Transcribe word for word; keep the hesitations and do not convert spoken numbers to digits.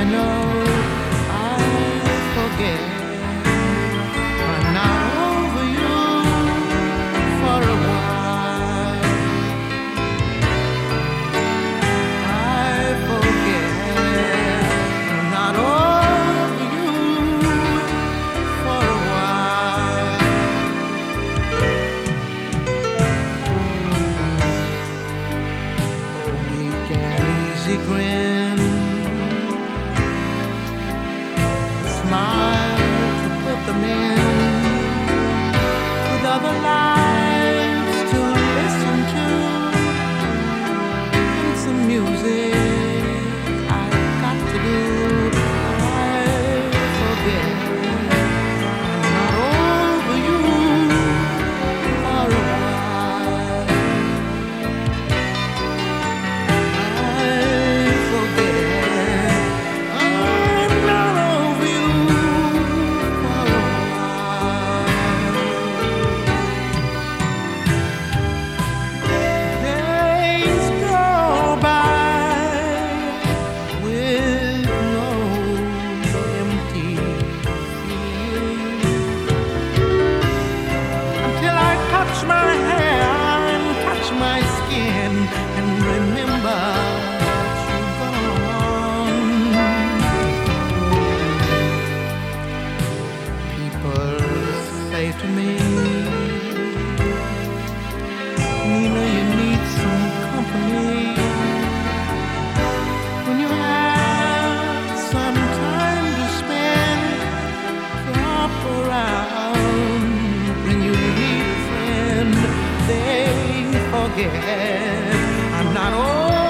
I know I forget. I'm not over you for a while. I forget. I'm not over you for a while. A weak and easy grin, smile to put them in, with other lives to listen to, and some music I've got to do. I forget I'm not over you for a while. I forget I'm not over you for a while. Days go by with no empty feeling, until I touch my hair and touch my skin and remember that you're gone. People say to me, Nina, you need some company. When you have some time to spend, drop around. When you need a friend, they forget I'm not old.